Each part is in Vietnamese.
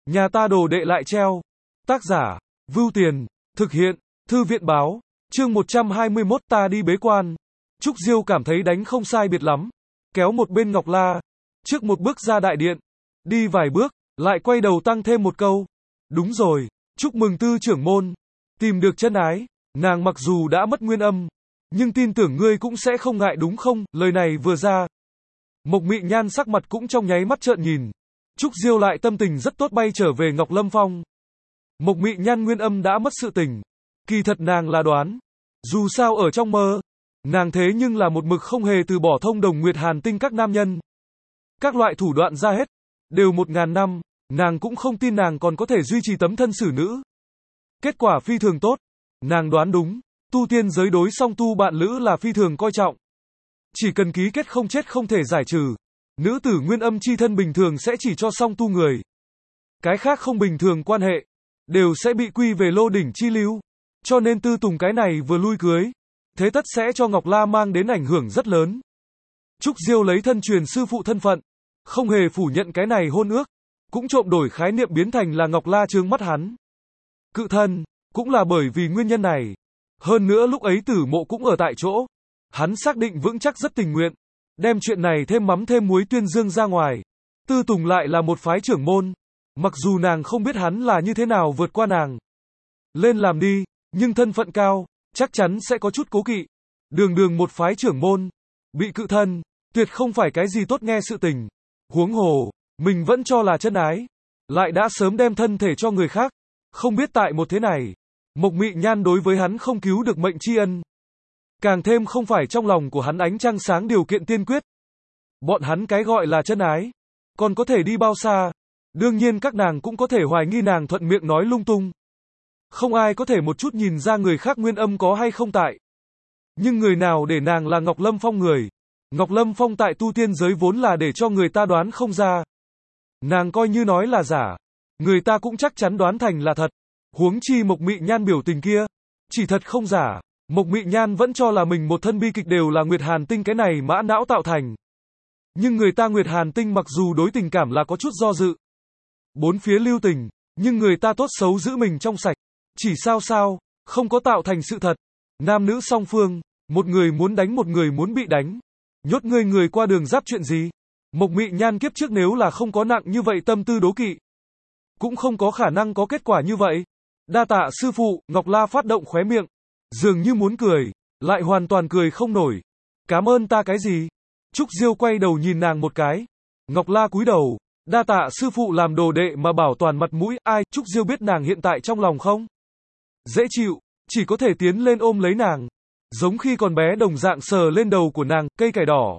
Nhà ta đồ đệ lại treo. Tác giả, Vưu Tiền, thực hiện, Thư viện báo, chương 121 ta đi bế quan. Trúc Diêu cảm thấy đánh không sai biệt lắm, kéo một bên Ngọc La, trước một bước ra đại điện, đi vài bước, lại quay đầu tăng thêm một câu. Đúng rồi, chúc mừng Tư trưởng môn, tìm được chân ái, nàng mặc dù đã mất nguyên âm, nhưng tin tưởng ngươi cũng sẽ không ngại đúng không? Lời này vừa ra, Mộc Mị Nhan sắc mặt cũng trong nháy mắt trợn nhìn. Trúc Diêu lại tâm tình rất tốt bay trở về Ngọc Lâm Phong. Mộc Mị Nhan nguyên âm đã mất sự tình, kỳ thật nàng là đoán, dù sao ở trong mơ, nàng thế nhưng là một mực không hề từ bỏ thông đồng Nguyệt Hàn Tinh các nam nhân. Các loại thủ đoạn ra hết, đều 1000 năm, nàng cũng không tin nàng còn có thể duy trì tấm thân xử nữ. Kết quả phi thường tốt, nàng đoán đúng, tu tiên giới đối song tu bạn lữ là phi thường coi trọng. Chỉ cần ký kết không chết không thể giải trừ, nữ tử nguyên âm chi thân bình thường sẽ chỉ cho song tu người. Cái khác không bình thường quan hệ, đều sẽ bị quy về lô đỉnh chi lưu. Cho nên Tư Tùng cái này vừa lui cưới, thế tất sẽ cho Ngọc La mang đến ảnh hưởng rất lớn. Trúc Diêu lấy thân truyền sư phụ thân phận, không hề phủ nhận cái này hôn ước, cũng trộm đổi khái niệm biến thành là Ngọc La trướng mắt hắn. Cự thân, cũng là bởi vì nguyên nhân này. Hơn nữa lúc ấy Tử Mộ cũng ở tại chỗ, hắn xác định vững chắc rất tình nguyện, đem chuyện này thêm mắm thêm muối tuyên dương ra ngoài. Tư Tùng lại là một phái trưởng môn, mặc dù nàng không biết hắn là như thế nào vượt qua nàng lên làm đi, nhưng thân phận cao, chắc chắn sẽ có chút cố kỵ. Đường đường một phái trưởng môn, bị cự thân, tuyệt không phải cái gì tốt nghe sự tình. Huống hồ, mình vẫn cho là chân ái, lại đã sớm đem thân thể cho người khác. Không biết tại một thế này, Mộc Mị Nhan đối với hắn không cứu được mệnh tri ân. Càng thêm không phải trong lòng của hắn ánh trăng sáng điều kiện tiên quyết. Bọn hắn cái gọi là chân ái, còn có thể đi bao xa. Đương nhiên các nàng cũng có thể hoài nghi nàng thuận miệng nói lung tung. Không ai có thể một chút nhìn ra người khác nguyên âm có hay không tại. Nhưng người nào để nàng là Ngọc Lâm Phong người. Ngọc Lâm Phong tại tu tiên giới vốn là để cho người ta đoán không ra. Nàng coi như nói là giả, người ta cũng chắc chắn đoán thành là thật. Huống chi Mộc Mị Nhan biểu tình kia, chỉ thật không giả. Mộc Mị Nhan vẫn cho là mình một thân bi kịch đều là Nguyệt Hàn Tinh cái này mã não tạo thành. Nhưng người ta Nguyệt Hàn Tinh mặc dù đối tình cảm là có chút do dự, bốn phía lưu tình, nhưng người ta tốt xấu giữ mình trong sạch. Chỉ sao, không có tạo thành sự thật. Nam nữ song phương, một người muốn đánh một người muốn bị đánh. Nhốt người qua đường giáp chuyện gì? Mộc Mị Nhan kiếp trước nếu là không có nặng như vậy tâm tư đố kỵ, cũng không có khả năng có kết quả như vậy. Đa tạ sư phụ, Ngọc La phát động khóe miệng, dường như muốn cười, lại hoàn toàn cười không nổi. Cảm ơn ta cái gì? Trúc Diêu quay đầu nhìn nàng một cái. Ngọc La cúi đầu, đa tạ sư phụ làm đồ đệ mà bảo toàn mặt mũi. Ai? Trúc Diêu biết nàng hiện tại trong lòng không dễ chịu, chỉ có thể tiến lên ôm lấy nàng, giống khi còn bé đồng dạng sờ lên đầu của nàng, cây cải đỏ.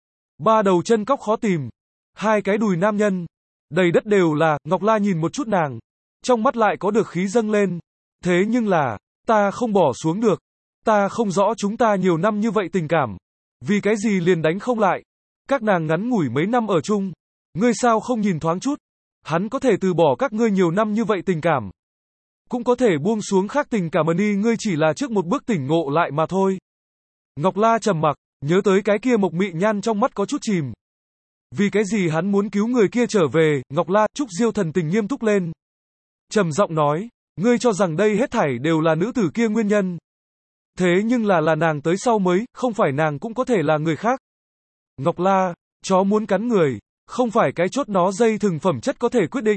Ba đầu chân cóc khó tìm, hai cái đùi nam nhân, đầy đất đều là. Ngọc La nhìn một chút nàng, trong mắt lại có được khí dâng lên. Thế nhưng là, ta không bỏ xuống được, ta không rõ chúng ta nhiều năm như vậy tình cảm, vì cái gì liền đánh không lại. Các nàng ngắn ngủi mấy năm ở chung, ngươi sao không nhìn thoáng chút, hắn có thể từ bỏ các ngươi nhiều năm như vậy tình cảm, cũng có thể buông xuống khác tình cảm đi, ngươi chỉ là trước một bước tỉnh ngộ lại mà thôi. Ngọc La trầm mặc, nhớ tới cái kia Mộc Mị Nhan trong mắt có chút chìm. Vì cái gì hắn muốn cứu người kia trở về? Ngọc La, Trúc Diêu thần tình nghiêm túc lên, trầm giọng nói, ngươi cho rằng đây hết thảy đều là nữ tử kia nguyên nhân. Thế nhưng là nàng tới sau mới, không phải nàng cũng có thể là người khác. Ngọc La, chó muốn cắn người, không phải cái chốt nó dây thừng phẩm chất có thể quyết định.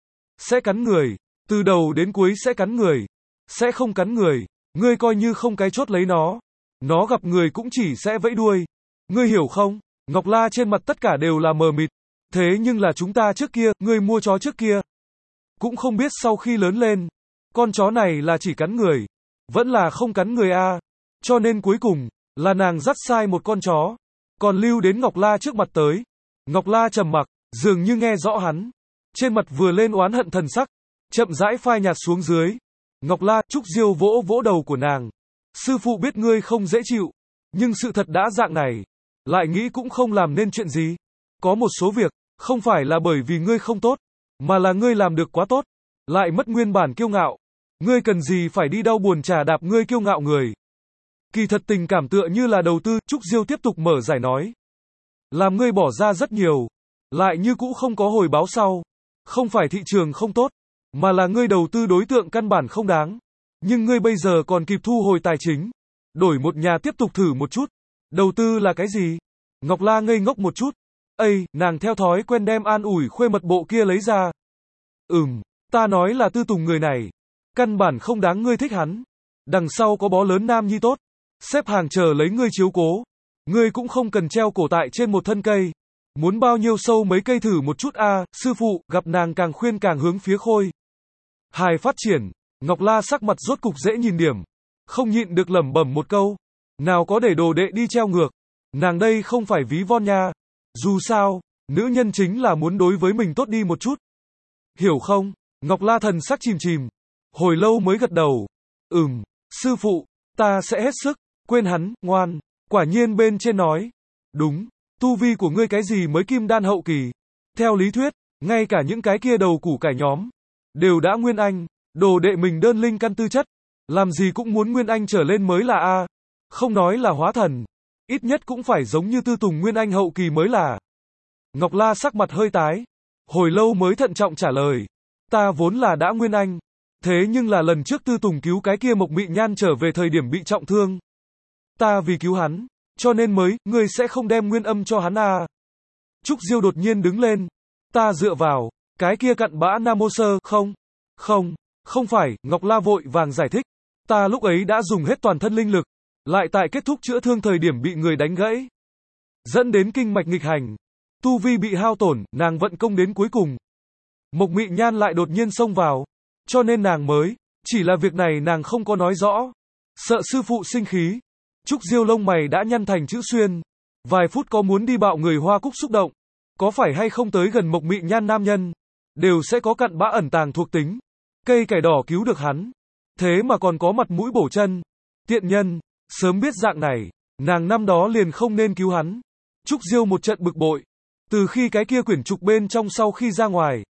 Sẽ cắn người, từ đầu đến cuối sẽ cắn người, sẽ không cắn người, ngươi coi như không cái chốt lấy nó gặp người cũng chỉ sẽ vẫy đuôi. Ngươi hiểu không? Ngọc La trên mặt tất cả đều là mờ mịt. Thế nhưng là chúng ta trước kia, ngươi mua chó trước kia, cũng không biết sau khi lớn lên, con chó này là chỉ cắn người, vẫn là không cắn người a. Cho nên cuối cùng, là nàng dắt sai một con chó, còn lưu đến Ngọc La trước mặt tới. Ngọc La trầm mặc, dường như nghe rõ hắn, trên mặt vừa lên oán hận thần sắc, chậm rãi phai nhạt xuống dưới. Ngọc La, Trúc Diêu vỗ vỗ đầu của nàng. Sư phụ biết ngươi không dễ chịu, nhưng sự thật đã dạng này, lại nghĩ cũng không làm nên chuyện gì. Có một số việc, không phải là bởi vì ngươi không tốt, mà là ngươi làm được quá tốt, lại mất nguyên bản kiêu ngạo. Ngươi cần gì phải đi đau buồn trà đạp ngươi kiêu ngạo người. Kỳ thật tình cảm tựa như là đầu tư, Trúc Diêu tiếp tục mở giải nói. Làm ngươi bỏ ra rất nhiều, lại như cũ không có hồi báo sau. Không phải thị trường không tốt, mà là ngươi đầu tư đối tượng căn bản không đáng. Nhưng ngươi bây giờ còn kịp thu hồi tài chính. Đổi một nhà tiếp tục thử một chút. Đầu tư là cái gì? Ngọc La ngây ngốc một chút. Ây, nàng theo thói quen đem an ủi khuê mật bộ kia lấy ra. Ta nói là Tư Tùng người này. Căn bản không đáng ngươi thích hắn. Đằng sau có bó lớn nam nhi tốt. Xếp hàng chờ lấy ngươi chiếu cố. Ngươi cũng không cần treo cổ tại trên một thân cây. Muốn bao nhiêu sâu mấy cây thử một chút a, sư phụ, gặp nàng càng khuyên càng hướng phía khôi. Hài phát triển, Ngọc La sắc mặt rốt cục dễ nhìn điểm. Không nhịn được lẩm bẩm một câu. Nào có để đồ đệ đi treo ngược. Nàng đây không phải ví von nha. Dù sao, nữ nhân chính là muốn đối với mình tốt đi một chút. Hiểu không? Ngọc La thần sắc chìm chìm. Hồi lâu mới gật đầu. Sư phụ, ta sẽ hết sức. Quên hắn, ngoan. Quả nhiên bên trên nói. Đúng, tu vi của ngươi cái gì mới kim đan hậu kỳ. Theo lý thuyết, ngay cả những cái kia đầu củ cải nhóm. Đều đã nguyên anh. Đồ đệ mình đơn linh căn tư chất. Làm gì cũng muốn nguyên anh trở lên mới là A. Không nói là hóa thần. Ít nhất cũng phải giống như Tư Tùng nguyên anh hậu kỳ mới là. Ngọc La sắc mặt hơi tái. Hồi lâu mới thận trọng trả lời. Ta vốn là đã nguyên anh. Thế nhưng là lần trước Tư Tùng cứu cái kia Mộc Mị Nhan trở về thời điểm bị trọng thương. Ta vì cứu hắn. Cho nên mới, ngươi sẽ không đem nguyên âm cho hắn à. Trúc Diêu đột nhiên đứng lên. Ta dựa vào. Cái kia cặn bã Nam Mô Sơ, không phải, Ngọc La vội vàng giải thích. Ta lúc ấy đã dùng hết toàn thân linh lực. Lại tại kết thúc chữa thương thời điểm bị người đánh gãy. Dẫn đến kinh mạch nghịch hành. Tu vi bị hao tổn, nàng vận công đến cuối cùng. Mộc Mị Nhan lại đột nhiên xông vào. Cho nên nàng mới, chỉ là việc này nàng không có nói rõ. Sợ sư phụ sinh khí. Trúc Diêu lông mày đã nhăn thành chữ xuyên. Vài phút có muốn đi bạo người Hoa Cúc xúc động. Có phải hay không tới gần Mộc Mị Nhan nam nhân. Đều sẽ có cặn bã ẩn tàng thuộc tính. Cây cải đỏ cứu được hắn. Thế mà còn có mặt mũi bổ chân. Tiện nhân. Sớm biết dạng này, nàng năm đó liền không nên cứu hắn. Trúc Diêu một trận bực bội. Từ khi cái kia quyển trục bên trong sau khi ra ngoài.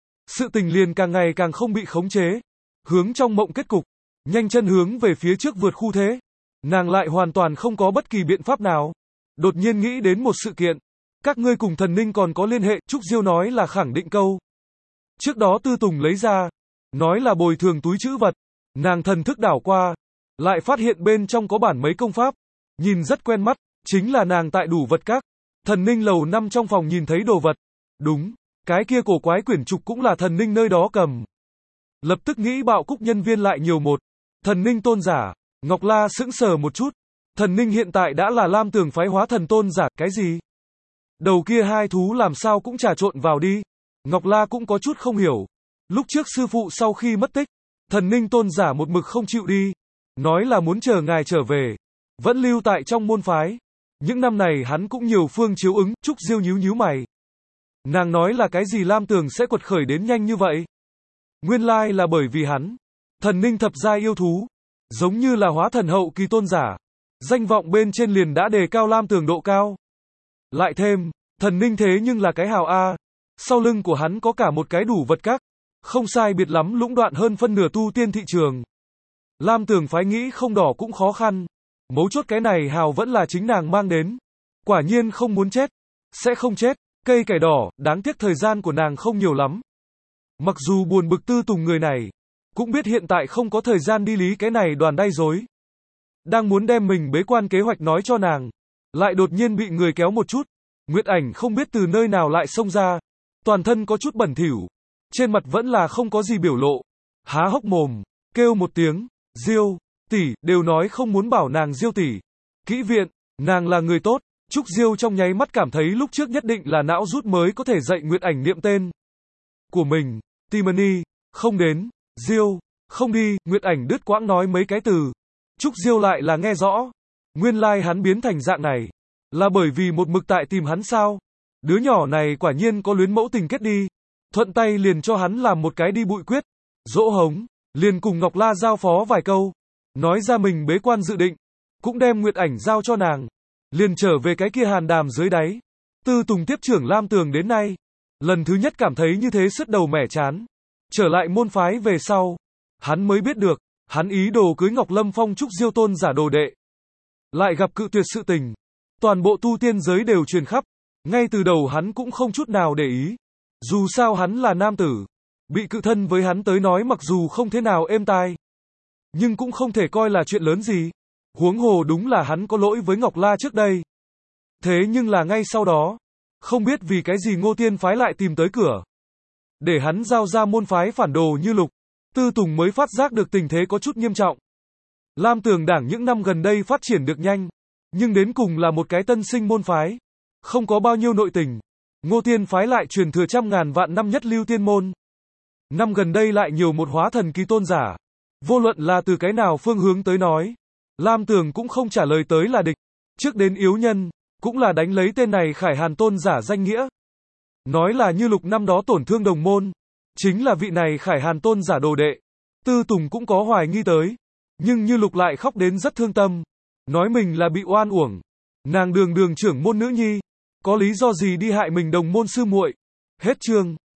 Sự tình liền càng ngày càng không bị khống chế. Hướng trong mộng kết cục. Nhanh chân hướng về phía trước vượt khu thế. Nàng lại hoàn toàn không có bất kỳ biện pháp nào. Đột nhiên nghĩ đến một sự kiện. Các ngươi cùng thần ninh còn có liên hệ. Trúc Diêu nói là khẳng định câu. Trước đó Tư Tùng lấy ra. Nói là bồi thường túi trữ vật. Nàng thần thức đảo qua. Lại phát hiện bên trong có bản mấy công pháp. Nhìn rất quen mắt. Chính là nàng tại đủ vật các. Thần ninh lầu 5 trong phòng nhìn thấy đồ vật. Đúng. Cái kia cổ quái quyển trục cũng là thần ninh nơi đó cầm. Lập tức nghĩ bạo cúc nhân viên lại nhiều một. Thần ninh tôn giả. Ngọc La sững sờ một chút. Thần ninh hiện tại đã là Lam Tường phái hóa thần tôn giả. Cái gì? Đầu kia hai thú làm sao cũng trà trộn vào đi. Ngọc La cũng có chút không hiểu. Lúc trước sư phụ sau khi mất tích. Thần ninh tôn giả một mực không chịu đi. Nói là muốn chờ ngài trở về. Vẫn lưu tại trong môn phái. Những năm này hắn cũng nhiều phương chiếu ứng. Trúc Diêu nhíu mày. Nàng nói là cái gì Lam Tường sẽ quật khởi đến nhanh như vậy? Nguyên lai là bởi vì hắn. Thần ninh thập giai yêu thú. Giống như là hóa thần hậu kỳ tôn giả. Danh vọng bên trên liền đã đề cao Lam Tường độ cao. Lại thêm, thần ninh thế nhưng là cái hào A. Sau lưng của hắn có cả một cái đủ vật các. Không sai biệt lắm lũng đoạn hơn phân nửa tu tiên thị trường. Lam Tường phái nghĩ không đỏ cũng khó khăn. Mấu chốt cái này hào vẫn là chính nàng mang đến. Quả nhiên không muốn chết. Sẽ không chết. Cây cải đỏ, đáng tiếc thời gian của nàng không nhiều lắm. Mặc dù buồn bực Tư Tùng người này. Cũng biết hiện tại không có thời gian đi lý cái này đoàn đay dối. Đang muốn đem mình bế quan kế hoạch nói cho nàng. Lại đột nhiên bị người kéo một chút. Nguyệt Ảnh không biết từ nơi nào lại xông ra. Toàn thân có chút bẩn thỉu. Trên mặt vẫn là không có gì biểu lộ. Há hốc mồm. Kêu một tiếng. Diêu, tỷ, đều nói không muốn bảo nàng Diêu tỷ. Kỹ viện, nàng là người tốt. Trúc Diêu trong nháy mắt cảm thấy lúc trước nhất định là não rút mới có thể dạy Nguyệt Ảnh niệm tên của mình. Timony, không đến. Diêu, không đi. Nguyệt Ảnh đứt quãng nói mấy cái từ. Trúc Diêu lại là nghe rõ. Nguyên lai hắn biến thành dạng này. Là bởi vì một mực tại tìm hắn sao? Đứa nhỏ này quả nhiên có luyến mẫu tình kết đi. Thuận tay liền cho hắn làm một cái đi bụi quyết. Dỗ hống. Liền cùng Ngọc La giao phó vài câu. Nói ra mình bế quan dự định. Cũng đem Nguyệt Ảnh giao cho nàng. Liền trở về cái kia hàn đàm dưới đáy. Tư Tùng tiếp trưởng Lam Tường đến nay. Lần thứ nhất cảm thấy như thế sứt đầu mẻ chán. Trở lại môn phái về sau. Hắn mới biết được. Hắn ý đồ cưới Ngọc Lâm Phong Trúc Diêu tôn giả đồ đệ. Lại gặp cự tuyệt sự tình. Toàn bộ tu tiên giới đều truyền khắp. Ngay từ đầu hắn cũng không chút nào để ý. Dù sao hắn là nam tử, bị cự thân với hắn tới nói mặc dù không thế nào êm tai, nhưng cũng không thể coi là chuyện lớn gì. Huống hồ đúng là hắn có lỗi với Ngọc La trước đây. Thế nhưng là ngay sau đó, không biết vì cái gì Ngô Tiên phái lại tìm tới cửa, để hắn giao ra môn phái phản đồ như Lục. Tư Tùng mới phát giác được tình thế có chút nghiêm trọng. Lam Tường Đảng những năm gần đây phát triển được nhanh, nhưng đến cùng là một cái tân sinh môn phái, không có bao nhiêu nội tình. Ngô Tiên phái lại truyền thừa trăm ngàn vạn năm nhất lưu tiên môn. Năm gần đây lại nhiều một hóa thần kỳ tôn giả. Vô luận là từ cái nào phương hướng tới nói, Lam Tường cũng không trả lời tới là địch. Trước đến yếu nhân, cũng là đánh lấy tên này Khải Hàn tôn giả danh nghĩa. Nói là như Lục năm đó tổn thương đồng môn, chính là vị này Khải Hàn tôn giả đồ đệ. Tư Tùng cũng có hoài nghi tới, nhưng Như Lục lại khóc đến rất thương tâm, nói mình là bị oan uổng. Nàng đường đường trưởng môn nữ nhi, có lý do gì đi hại mình đồng môn sư muội. Hết chương.